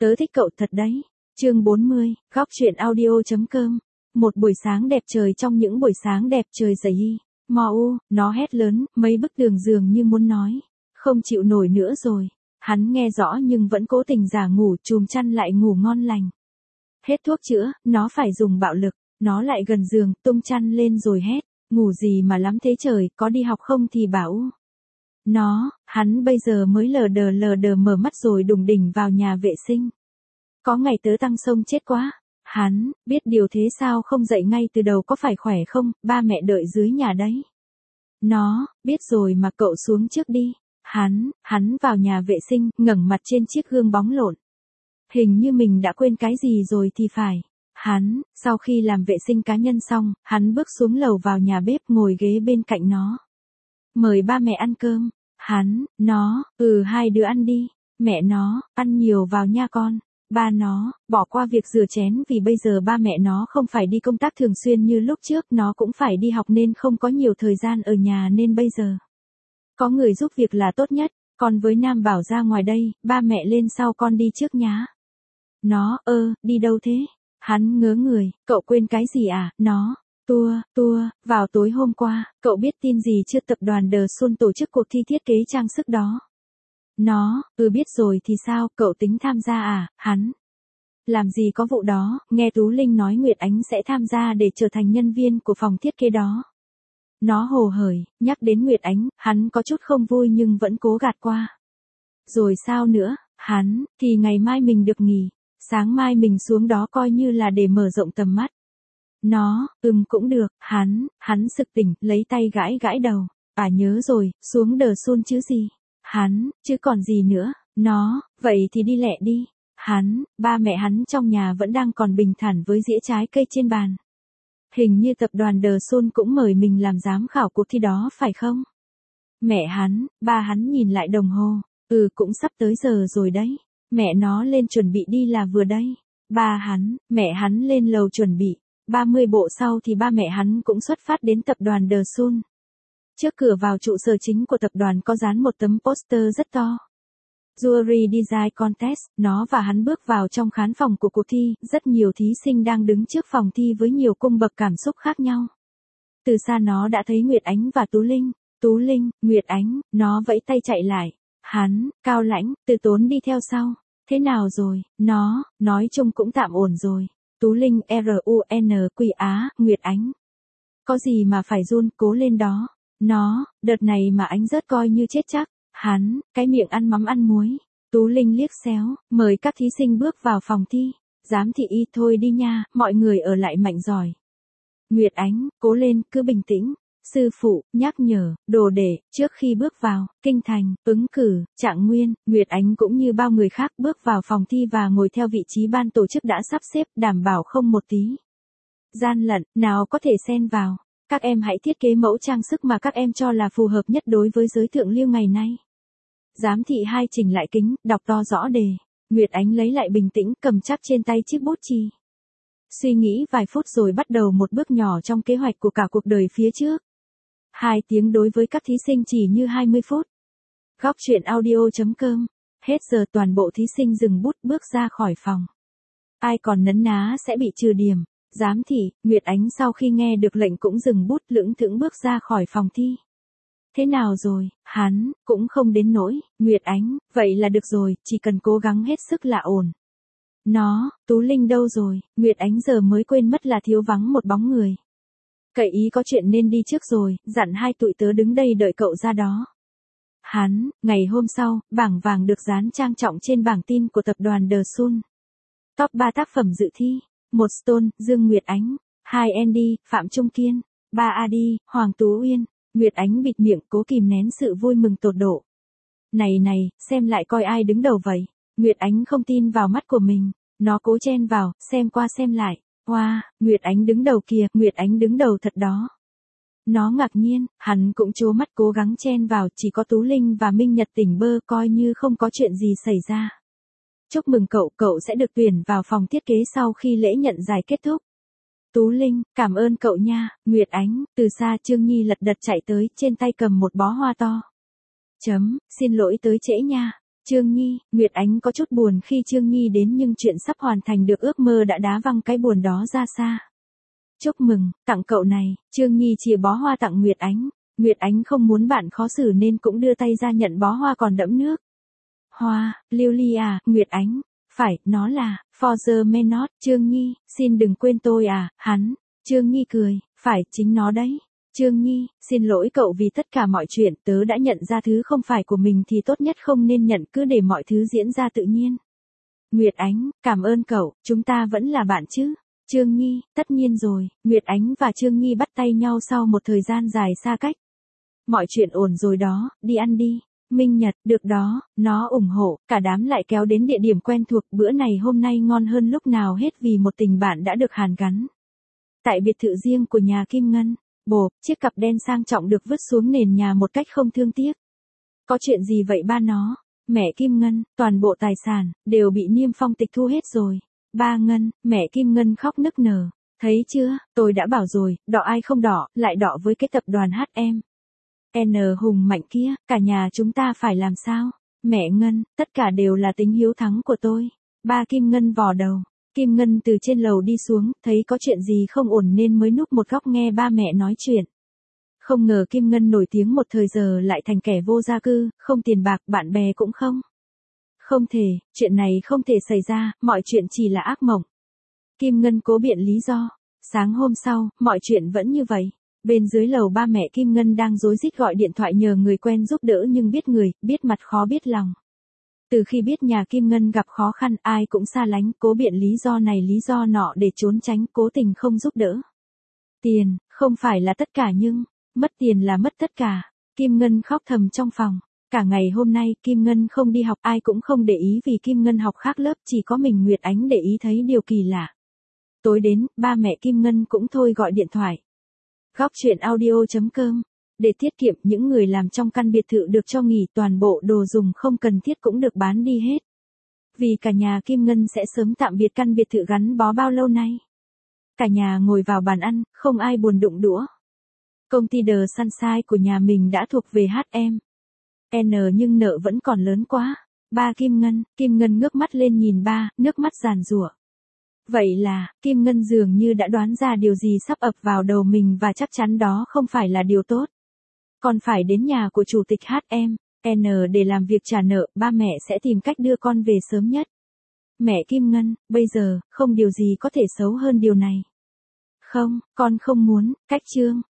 Tớ thích cậu thật đấy. Chương 40, góc truyện audio.com. Một buổi sáng đẹp trời trong những buổi sáng đẹp trời dày hi. Mau, nó hét lớn, mấy bức tường dường như muốn nói. Không chịu nổi nữa rồi. Hắn nghe rõ nhưng vẫn cố tình giả ngủ, chùm chăn lại ngủ ngon lành. Hết thuốc chữa, nó phải dùng bạo lực. Nó lại gần giường, tung chăn lên rồi hét. Ngủ gì mà lắm thế trời, có đi học không thì bảo. Hắn bây giờ mới lờ đờ mở mắt rồi đùng đỉnh vào nhà vệ sinh. Có ngày tớ tăng sông chết quá. Hắn, biết điều thế sao không dậy ngay từ đầu có phải khỏe không, ba mẹ đợi dưới nhà đấy. Nó, biết rồi mà cậu xuống trước đi. Hắn vào nhà vệ sinh, ngẩng mặt trên chiếc gương bóng lộn. Hình như mình đã quên cái gì rồi thì phải. Sau khi làm vệ sinh cá nhân xong, hắn bước xuống lầu vào nhà bếp ngồi ghế bên cạnh nó. Mời ba mẹ ăn cơm. Hai đứa ăn đi. Mẹ nó, ăn nhiều vào nha con. Ba nó, bỏ qua việc rửa chén vì bây giờ ba mẹ nó không phải đi công tác thường xuyên như lúc trước, nó cũng phải đi học nên không có nhiều thời gian ở nhà nên bây giờ. Có người giúp việc là tốt nhất, con với Nam Bảo ra ngoài đây, ba mẹ lên sau con đi trước nhá. Đi đâu thế? Hắn ngớ người, cậu quên cái gì à? Vào tối hôm qua, cậu biết tin gì chưa, tập đoàn The Sun tổ chức cuộc thi thiết kế trang sức đó. Biết rồi thì sao, cậu tính tham gia à? Hắn làm gì có vụ đó, nghe Tú Linh nói Nguyệt Ánh sẽ tham gia để trở thành nhân viên của phòng thiết kế đó. Nó hồ hởi, nhắc đến Nguyệt Ánh, hắn có chút không vui nhưng vẫn cố gạt qua. Rồi sao nữa, thì ngày mai mình được nghỉ, sáng mai mình xuống đó coi như là để mở rộng tầm mắt. Cũng được, hắn sực tỉnh, lấy tay gãi gãi đầu. À nhớ rồi, xuống The Sun chứ gì. Chứ còn gì nữa, vậy thì đi lẹ đi. Ba mẹ hắn trong nhà vẫn đang còn bình thản với dĩa trái cây trên bàn. Hình như tập đoàn The Sun cũng mời mình làm giám khảo cuộc thi đó phải không? Mẹ ba hắn nhìn lại đồng hồ, cũng sắp tới giờ rồi đấy. Mẹ nó lên chuẩn bị đi là vừa đây. Mẹ hắn lên lầu chuẩn bị. 30 bộ sau thì ba mẹ hắn cũng xuất phát đến tập đoàn The Sun. Trước cửa vào trụ sở chính của tập đoàn có dán một tấm poster rất to. Jewelry Design Contest, nó và hắn bước vào trong khán phòng của cuộc thi, rất nhiều thí sinh đang đứng trước phòng thi với nhiều cung bậc cảm xúc khác nhau. Từ xa nó đã thấy Nguyệt Ánh và Tú Linh, Nguyệt Ánh, nó vẫy tay chạy lại. Cao Lãnh, Từ Tốn đi theo sau. Thế nào rồi, nói chung cũng tạm ổn rồi. Tú Linh RUNQ Nguyệt Ánh. Có gì mà phải run, cố lên đó. Đợt này mà Ánh rớt coi như chết chắc. Cái miệng ăn mắm ăn muối. Tú Linh liếc xéo, mời các thí sinh bước vào phòng thi. Giám thị y thôi đi nha, mọi người ở lại mạnh giỏi. Nguyệt Ánh, cố lên, cứ bình tĩnh. Sư phụ, nhắc nhở, đồ đệ, trước khi bước vào, kinh thành, ứng cử, trạng nguyên, Nguyệt Ánh cũng như bao người khác bước vào phòng thi và ngồi theo vị trí ban tổ chức đã sắp xếp, đảm bảo không một tí gian lận, nào có thể xen vào. Các em hãy thiết kế mẫu trang sức mà các em cho là phù hợp nhất đối với giới thượng lưu ngày nay. Giám thị hai chỉnh lại kính, đọc to rõ đề. Nguyệt Ánh lấy lại bình tĩnh, cầm chắc trên tay chiếc bút chì. Suy nghĩ vài phút rồi bắt đầu một bước nhỏ trong kế hoạch của cả cuộc đời phía trước. 2 tiếng đối với các thí sinh chỉ như 20 phút. Góc truyện audio.com. Hết giờ toàn bộ thí sinh dừng bút bước ra khỏi phòng. Ai còn nấn ná sẽ bị trừ điểm. Giám thị, Nguyệt Ánh sau khi nghe được lệnh cũng dừng bút, lững thững bước ra khỏi phòng thi. Thế nào rồi, cũng không đến nỗi. Nguyệt Ánh, vậy là được rồi, chỉ cần cố gắng hết sức là ổn. Tú Linh đâu rồi? Nguyệt Ánh giờ mới quên mất là thiếu vắng một bóng người. Cậy ý có chuyện nên đi trước rồi, dặn hai tụi tớ đứng đây đợi cậu ra đó. Ngày hôm sau, bảng vàng được dán trang trọng trên bảng tin của tập đoàn The Sun. Top 3 tác phẩm dự thi. 1 Stone, Dương Nguyệt Ánh. 2 Andy, Phạm Trung Kiên. 3 Adi, Hoàng Tú Uyên. Nguyệt Ánh bịt miệng cố kìm nén sự vui mừng tột độ. Này, xem lại coi ai đứng đầu vậy. Nguyệt Ánh không tin vào mắt của mình. Nó cố chen vào, xem qua xem lại. Wow, Nguyệt Ánh đứng đầu kìa, Nguyệt Ánh đứng đầu thật đó. Nó ngạc nhiên, hắn cũng trố mắt cố gắng chen vào, chỉ có Tú Linh và Minh Nhật tỉnh bơ coi như không có chuyện gì xảy ra. Chúc mừng cậu sẽ được tuyển vào phòng thiết kế sau khi lễ nhận giải kết thúc. Tú Linh, cảm ơn cậu nha. Nguyệt Ánh, từ xa Trương Nhi lật đật chạy tới, trên tay cầm một bó hoa to. Xin lỗi tới trễ nha. Trương Nhi, Nguyệt Ánh có chút buồn khi Trương Nhi đến nhưng chuyện sắp hoàn thành được ước mơ đã đá văng cái buồn đó ra xa. Chúc mừng, tặng cậu này, Trương Nhi chìa bó hoa tặng Nguyệt Ánh. Nguyệt Ánh không muốn bạn khó xử nên cũng đưa tay ra nhận bó hoa còn đẫm nước. Hoa, Lily à, Nguyệt Ánh. Phải, nó là, for the menot, Trương Nhi, xin đừng quên tôi à, hắn. Trương Nhi cười, phải, chính nó đấy. Trương Nhi, xin lỗi cậu vì tất cả mọi chuyện, tớ đã nhận ra thứ không phải của mình thì tốt nhất không nên nhận, cứ để mọi thứ diễn ra tự nhiên. Nguyệt Ánh, cảm ơn cậu, chúng ta vẫn là bạn chứ. Trương Nhi, tất nhiên rồi, Nguyệt Ánh và Trương Nhi bắt tay nhau sau một thời gian dài xa cách. Mọi chuyện ổn rồi đó, đi ăn đi. Minh Nhật, được đó, nó ủng hộ, cả đám lại kéo đến địa điểm quen thuộc, bữa này hôm nay ngon hơn lúc nào hết vì một tình bạn đã được hàn gắn. Tại biệt thự riêng của nhà Kim Ngân, bộp, chiếc cặp đen sang trọng được vứt xuống nền nhà một cách không thương tiếc. Có chuyện gì vậy ba nó? Mẹ Kim Ngân, toàn bộ tài sản, đều bị Niêm Phong tịch thu hết rồi. Ba Ngân, mẹ Kim Ngân khóc nức nở. Thấy chưa, tôi đã bảo rồi, đọ ai không đọ, lại đọ với cái tập đoàn HM. N hùng mạnh kia, cả nhà chúng ta phải làm sao? Mẹ Ngân, tất cả đều là tính hiếu thắng của tôi. Ba Kim Ngân vò đầu. Kim Ngân từ trên lầu đi xuống, thấy có chuyện gì không ổn nên mới núp một góc nghe ba mẹ nói chuyện. Không ngờ Kim Ngân nổi tiếng một thời giờ lại thành kẻ vô gia cư, không tiền bạc, bạn bè cũng không. Không thể, chuyện này không thể xảy ra, mọi chuyện chỉ là ác mộng. Kim Ngân cố biện lý do. Sáng hôm sau, mọi chuyện vẫn như vậy. Bên dưới lầu ba mẹ Kim Ngân đang rối rít gọi điện thoại nhờ người quen giúp đỡ nhưng biết người, biết mặt khó biết lòng. Từ khi biết nhà Kim Ngân gặp khó khăn ai cũng xa lánh, cố biện lý do này lý do nọ để trốn tránh, cố tình không giúp đỡ. Tiền, không phải là tất cả nhưng, mất tiền là mất tất cả. Kim Ngân khóc thầm trong phòng. Cả ngày hôm nay Kim Ngân không đi học, ai cũng không để ý vì Kim Ngân học khác lớp, chỉ có mình Nguyệt Ánh để ý thấy điều kỳ lạ. Tối đến, ba mẹ Kim Ngân cũng thôi gọi điện thoại. Góc chuyện audio.com. Để tiết kiệm, những người làm trong căn biệt thự được cho nghỉ, toàn bộ đồ dùng không cần thiết cũng được bán đi hết. Vì cả nhà Kim Ngân sẽ sớm tạm biệt căn biệt thự gắn bó bao lâu nay. Cả nhà ngồi vào bàn ăn, không ai buồn đụng đũa. Công ty The Sunshine của nhà mình đã thuộc về HM. Nhưng nợ vẫn còn lớn quá. Ba Kim Ngân ngước mắt lên nhìn ba, nước mắt giàn giụa. Vậy là, Kim Ngân dường như đã đoán ra điều gì sắp ập vào đầu mình và chắc chắn đó không phải là điều tốt. Con phải đến nhà của chủ tịch HM, để làm việc trả nợ, ba mẹ sẽ tìm cách đưa con về sớm nhất. Mẹ Kim Ngân, bây giờ, không điều gì có thể xấu hơn điều này. Không, con không muốn, cách Trương.